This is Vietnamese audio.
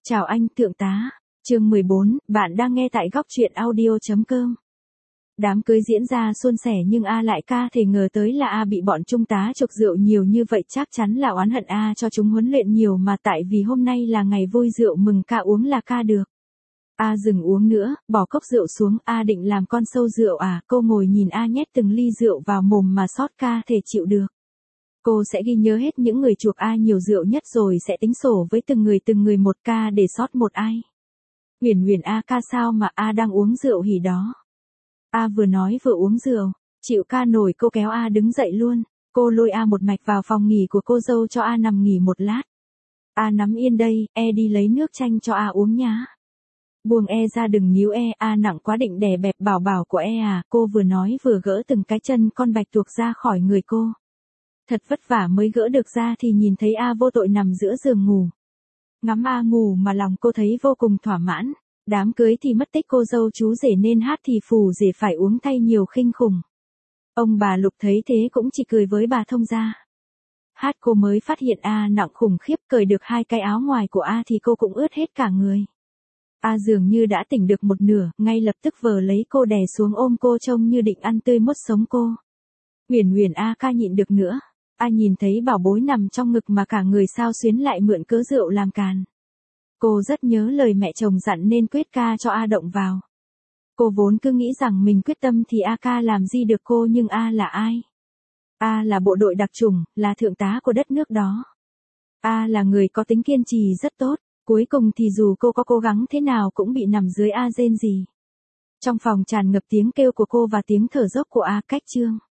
Chào anh, thượng tá. Chương 14, bạn đang nghe tại góc truyện audio.com. Đám cưới diễn ra suôn sẻ nhưng A lại ca thể ngờ tới là A bị bọn trung tá chục rượu nhiều như vậy, chắc chắn là oán hận A cho chúng huấn luyện nhiều mà tại vì hôm nay là ngày vui rượu mừng ca uống là ca được. A dừng uống nữa, bỏ cốc rượu xuống, A định làm con sâu rượu à, cô ngồi nhìn A nhét từng ly rượu vào mồm mà sót ca thể chịu được. Cô sẽ ghi nhớ hết những người chuộc A nhiều rượu nhất rồi sẽ tính sổ với từng người một ca để sót một ai. Huyền Huyền A ca sao mà A đang uống rượu hỉ đó. A vừa nói vừa uống rượu, chịu ca nổi cô kéo A đứng dậy luôn, cô lôi A một mạch vào phòng nghỉ của cô dâu cho A nằm nghỉ một lát. A nắm yên đây, đi lấy nước chanh cho A uống nhá. Buông ra đừng níu A nặng quá định đè bẹp bảo của à, cô vừa nói vừa gỡ từng cái chân con bạch tuộc ra khỏi người cô. Thật vất vả mới gỡ được ra thì nhìn thấy A vô tội nằm giữa giường ngủ. Ngắm A ngủ mà lòng cô thấy vô cùng thỏa mãn. Đám cưới thì mất tích cô dâu chú rể nên hát thì phù rể phải uống thay nhiều khinh khủng. Ông bà Lục thấy thế cũng chỉ cười với bà thông gia. Hát cô mới phát hiện A nặng khủng khiếp, cởi được 2 cái áo ngoài của A thì cô cũng ướt hết cả người. A dường như đã tỉnh được một nửa, ngay lập tức vờ lấy cô đè xuống ôm cô trông như định ăn tươi mốt sống cô. Huyền Huyền A ca nhịn được nữa. A nhìn thấy bảo bối nằm trong ngực mà cả người sao xuyến lại mượn cớ rượu làm càn. Cô rất nhớ lời mẹ chồng dặn nên quyết ca cho A động vào. Cô vốn cứ nghĩ rằng mình quyết tâm thì A ca làm gì được cô, nhưng A là ai? A là bộ đội đặc chủng, là thượng tá của đất nước đó. A là người có tính kiên trì rất tốt, cuối cùng thì dù cô có cố gắng thế nào cũng bị nằm dưới A rên rỉ. Trong phòng tràn ngập tiếng kêu của cô và tiếng thở dốc của A cách chương.